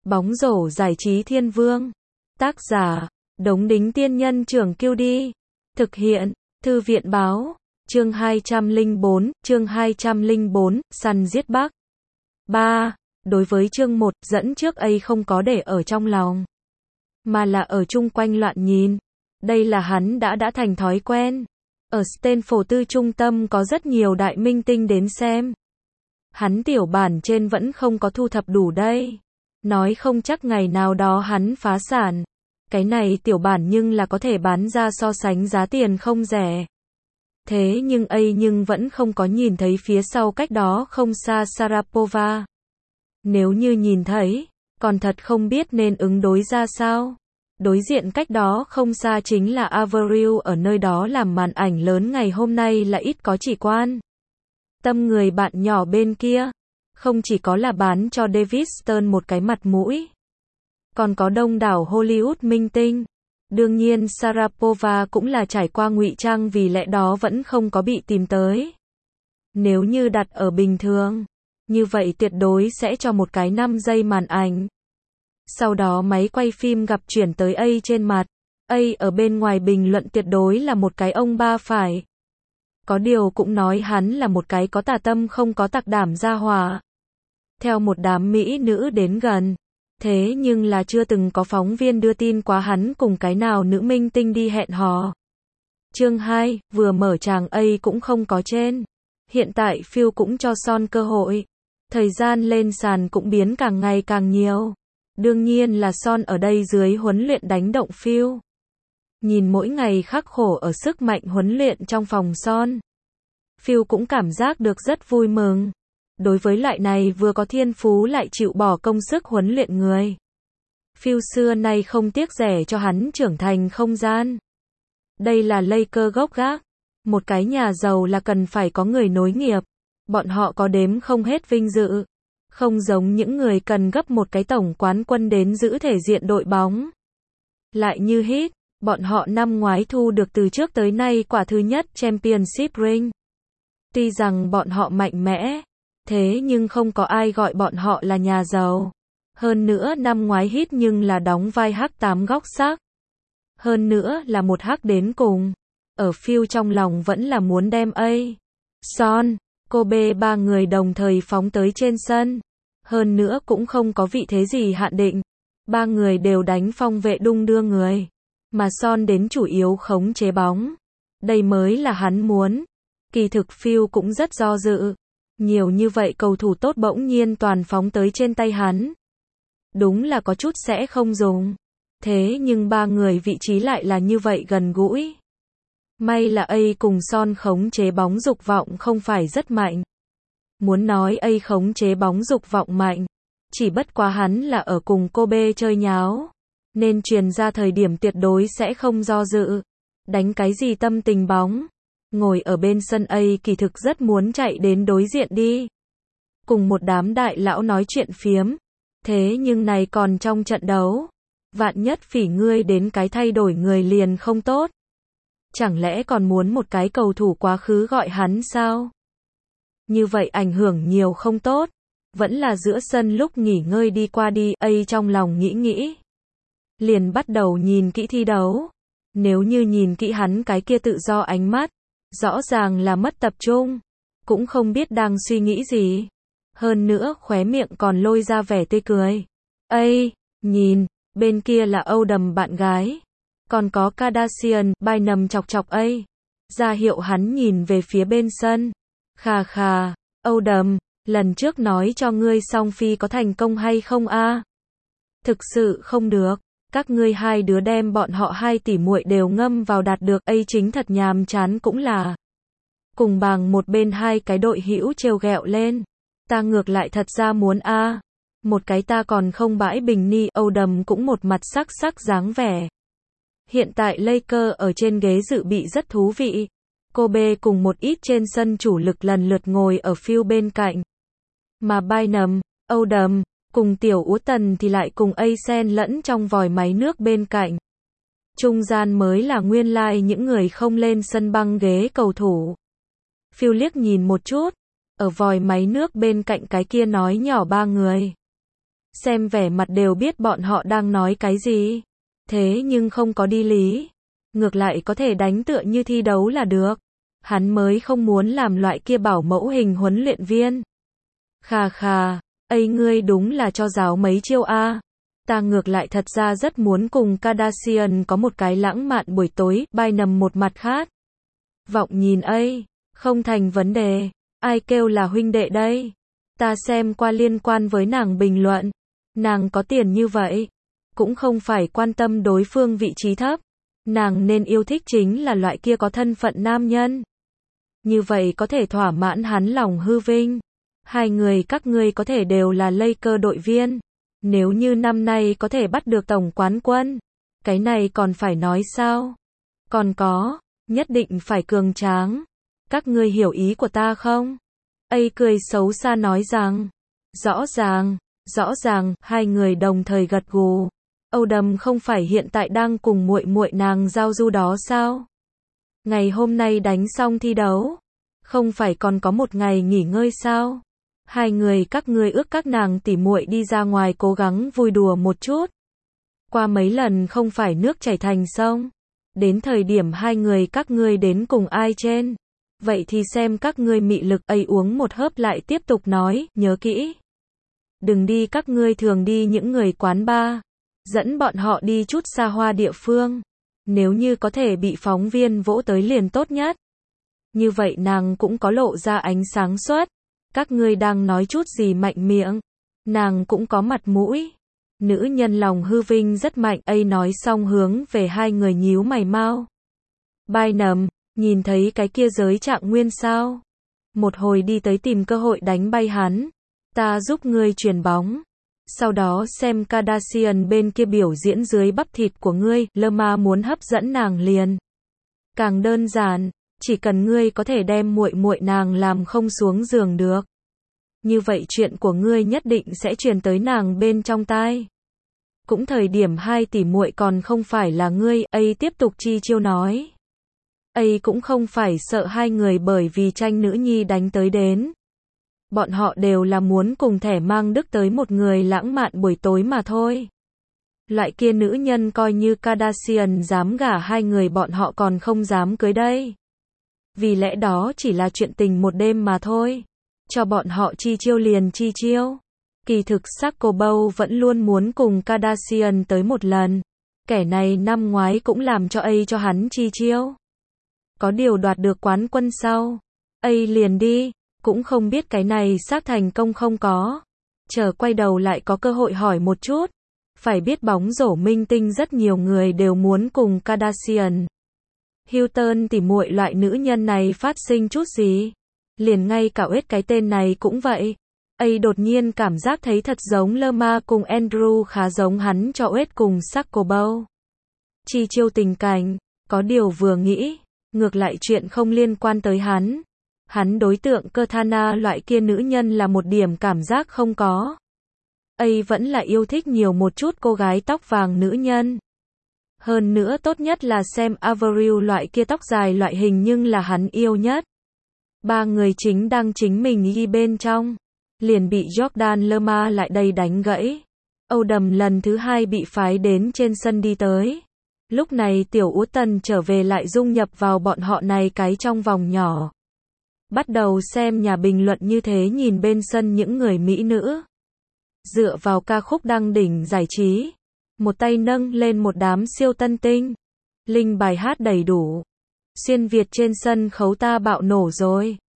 Bóng rổ giải trí thiên vương. Tác giả, Đống Đính Tiên Nhân Trưởng Kiêu Đi. Thực hiện, Thư viện Báo. Chương 204, săn giết Bắc. 3. Đối với chương 1, dẫn trước A không có để ở trong lòng, mà là ở chung quanh loạn nhìn. Đây là hắn đã thành thói quen. Ở Stanford Tư trung tâm có rất nhiều đại minh tinh đến xem. Hắn tiểu bản trên vẫn không có thu thập đủ đây. Nói không chắc ngày nào đó hắn phá sản. Cái này tiểu bản nhưng là có thể bán ra so sánh giá tiền không rẻ. Thế nhưng A nhưng vẫn không có nhìn thấy phía sau cách đó không xa Sharapova. Nếu như nhìn thấy, còn thật không biết nên ứng đối ra sao. Đối diện cách đó không xa chính là Avril, ở nơi đó làm màn ảnh lớn ngày hôm nay là ít có chỉ quan tâm người bạn nhỏ bên kia. Không chỉ có là bán cho David Stern một cái mặt mũi, còn có đông đảo Hollywood minh tinh. Đương nhiên Sharapova cũng là trải qua ngụy trang, vì lẽ đó vẫn không có bị tìm tới. Nếu như đặt ở bình thường, như vậy tuyệt đối sẽ cho một cái 5 giây màn ảnh. Sau đó máy quay phim gặp chuyển tới A trên mặt. A ở bên ngoài bình luận tuyệt đối là một cái ông ba phải. Có điều cũng nói hắn là một cái có tà tâm không có tặc đảm gia hỏa. Theo một đám mỹ nữ đến gần. Thế nhưng là chưa từng có phóng viên đưa tin quá hắn cùng cái nào nữ minh tinh đi hẹn hò. Chương 2, vừa mở tràng A cũng không có trên. Hiện tại Phil cũng cho Son cơ hội. Thời gian lên sàn cũng biến càng ngày càng nhiều. Đương nhiên là Son ở đây dưới huấn luyện đánh động Phil. Nhìn mỗi ngày khắc khổ ở sức mạnh huấn luyện trong phòng Son, Phil cũng cảm giác được rất vui mừng. Đối với loại này vừa có thiên phú lại chịu bỏ công sức huấn luyện người, Phil xưa nay không tiếc rẻ cho hắn trưởng thành không gian. Đây là Laker gốc gác. Một cái nhà giàu là cần phải có người nối nghiệp. Bọn họ có đếm không hết vinh dự. Không giống những người cần gấp một cái tổng quán quân đến giữ thể diện đội bóng. Lại như Heat, bọn họ năm ngoái thu được từ trước tới nay quả thứ nhất Championship ring. Tuy rằng bọn họ mạnh mẽ, thế nhưng không có ai gọi bọn họ là nhà giàu. Hơn nữa năm ngoái Heat nhưng là đóng vai hắc 8 góc sắc. Hơn nữa là một hắc đến cùng. Ở Phil trong lòng vẫn là muốn đem A, Son, Kobe ba người đồng thời phóng tới trên sân. Hơn nữa cũng không có vị thế gì hạn định. Ba người đều đánh phong vệ đung đưa người. Mà Son đến chủ yếu khống chế bóng. Đây mới là hắn muốn. Kỳ thực Phil cũng rất do dự. Nhiều như vậy cầu thủ tốt bỗng nhiên toàn phóng tới trên tay hắn. Đúng là có chút sẽ không dùng. Thế nhưng ba người vị trí lại là như vậy gần gũi. May là A cùng Son khống chế bóng dục vọng không phải rất mạnh. Muốn nói A khống chế bóng dục vọng mạnh, chỉ bất quá hắn là ở cùng Kobe chơi nháo, nên truyền ra thời điểm tuyệt đối sẽ không do dự. Đánh cái gì tâm tình bóng. Ngồi ở bên sân A kỳ thực rất muốn chạy đến đối diện đi. Cùng một đám đại lão nói chuyện phiếm. Thế nhưng này còn trong trận đấu. Vạn nhất phỉ ngươi đến cái thay đổi người liền không tốt. Chẳng lẽ còn muốn một cái cầu thủ quá khứ gọi hắn sao? Như vậy ảnh hưởng nhiều không tốt. Vẫn là giữa sân lúc nghỉ ngơi đi qua đi. A trong lòng nghĩ. Liền bắt đầu nhìn kỹ thi đấu. Nếu như nhìn kỹ hắn cái kia tự do ánh mắt, rõ ràng là mất tập trung. Cũng không biết đang suy nghĩ gì. Hơn nữa khóe miệng còn lôi ra vẻ tươi cười. A, nhìn, bên kia là Odom bạn gái. Còn có Kardashian, Bynum chọc chọc A. Ra hiệu hắn nhìn về phía bên sân. Khà khà, Odom, lần trước nói cho ngươi song phi có thành công hay không a? Thực sự không được. Các ngươi hai đứa đem bọn họ hai tỷ muội đều ngâm vào đạt được. A chính thật nhàm chán cũng là. Cùng bằng một bên hai cái đội hữu trêu ghẹo lên. Ta ngược lại thật ra muốn a. Một cái ta còn không bãi bình ni. Odom cũng một mặt sắc dáng vẻ. Hiện tại Laker ở trên ghế dự bị rất thú vị. Kobe cùng một ít trên sân chủ lực lần lượt ngồi ở Phil bên cạnh. Mà Bynum, Odom, cùng tiểu Úa Tần thì lại cùng A xen lẫn trong vòi máy nước bên cạnh. Trung gian mới là nguyên lai những người không lên sân băng ghế cầu thủ. Phil liếc nhìn một chút. Ở vòi máy nước bên cạnh cái kia nói nhỏ ba người. Xem vẻ mặt đều biết bọn họ đang nói cái gì. Thế nhưng không có đi lý. Ngược lại có thể đánh tựa như thi đấu là được. Hắn mới không muốn làm loại kia bảo mẫu hình huấn luyện viên. Khà khà, ây ngươi đúng là cho giáo mấy chiêu a. Ta ngược lại thật ra rất muốn cùng Kardashian có một cái lãng mạn buổi tối, bai nằm một mặt khác. Vọng nhìn ây, không thành vấn đề. Ai kêu là huynh đệ đây? Ta xem qua liên quan với nàng bình luận. Nàng có tiền như vậy, cũng không phải quan tâm đối phương vị trí thấp. Nàng nên yêu thích chính là loại kia có thân phận nam nhân. Như vậy có thể thỏa mãn hắn lòng hư vinh. Hai người các ngươi có thể đều là Lakers đội viên. Nếu như năm nay có thể bắt được tổng quán quân, cái này còn phải nói sao? Còn có, nhất định phải cường tráng. Các ngươi hiểu ý của ta không? Ây cười xấu xa nói rằng, rõ ràng, hai người đồng thời gật gù. Âu Đầm không phải hiện tại đang cùng muội muội nàng giao du đó sao? Ngày hôm nay đánh xong thi đấu, không phải còn có một ngày nghỉ ngơi sao? Hai người các ngươi ước các nàng tỉ muội đi ra ngoài cố gắng vui đùa một chút. Qua mấy lần không phải nước chảy thành sông. Đến thời điểm hai người các ngươi đến cùng ai trên. Vậy thì xem các ngươi mị lực ấy uống một hớp lại tiếp tục nói, nhớ kỹ. Đừng đi các ngươi thường đi những người quán bar. Dẫn bọn họ đi chút xa hoa địa phương. Nếu như có thể bị phóng viên vỗ tới liền tốt nhất. Như vậy nàng cũng có lộ ra ánh sáng suốt. Các ngươi đang nói chút gì mạnh miệng. Nàng cũng có mặt mũi. Nữ nhân lòng hư vinh rất mạnh. Ấy nói xong hướng về hai người nhíu mày mau. Bai nầm, nhìn thấy cái kia giới trạng nguyên sao? Một hồi đi tới tìm cơ hội đánh bay hắn. Ta giúp ngươi chuyền bóng. Sau đó xem Kardashian bên kia biểu diễn dưới bắp thịt của ngươi. Lama muốn hấp dẫn nàng liền. Càng đơn giản, chỉ cần ngươi có thể đem muội muội nàng làm không xuống giường được. Như vậy chuyện của ngươi nhất định sẽ truyền tới nàng bên trong tai. Cũng thời điểm hai tỷ muội còn không phải là ngươi, ấy tiếp tục chi chiêu nói. Ấy cũng không phải sợ hai người bởi vì tranh nữ nhi đánh tới đến. Bọn họ đều là muốn cùng thẻ mang đức tới một người lãng mạn buổi tối mà thôi. Loại kia nữ nhân coi như Kardashian dám gả hai người bọn họ còn không dám cưới đây. Vì lẽ đó chỉ là chuyện tình một đêm mà thôi. Cho bọn họ chi chiêu liền chi chiêu. Kỳ thực Zuckerberg vẫn luôn muốn cùng Kardashian tới một lần. Kẻ này năm ngoái cũng làm cho cho hắn chi chiêu. Có điều đoạt được quán quân sau. Liền đi. Cũng không biết cái này xác thành công không có. Chờ quay đầu lại có cơ hội hỏi một chút. Phải biết bóng rổ minh tinh rất nhiều người đều muốn cùng Kardashian. Hilton tỉ muội loại nữ nhân này phát sinh chút gì? Liền ngay cả cái tên này cũng vậy. Đột nhiên cảm giác thấy thật giống Lama cùng Andrew khá giống hắn cho cùng Zuckerberg. Chi chiêu tình cảnh, có điều vừa nghĩ, ngược lại chuyện không liên quan tới hắn. Hắn đối tượng Cortana loại kia nữ nhân là một điểm cảm giác không có. Vẫn là yêu thích nhiều một chút cô gái tóc vàng nữ nhân. Hơn nữa tốt nhất là xem Avril loại kia tóc dài loại hình nhưng là hắn yêu nhất. Ba người chính đang chính mình ghi bên trong. Liền bị Jordan Lama lại đây đánh gãy. Âu Đầm lần thứ hai bị phái đến trên sân đi tới. Lúc này Tiểu Ú Tần trở về lại dung nhập vào bọn họ này cái trong vòng nhỏ. Bắt đầu xem nhà bình luận như thế nhìn bên sân những người mỹ nữ. Dựa vào ca khúc đăng đỉnh giải trí. Một tay nâng lên một đám siêu tân tinh. Linh bài hát đầy đủ. Xuyên Việt trên sân khấu ta bạo nổ rồi.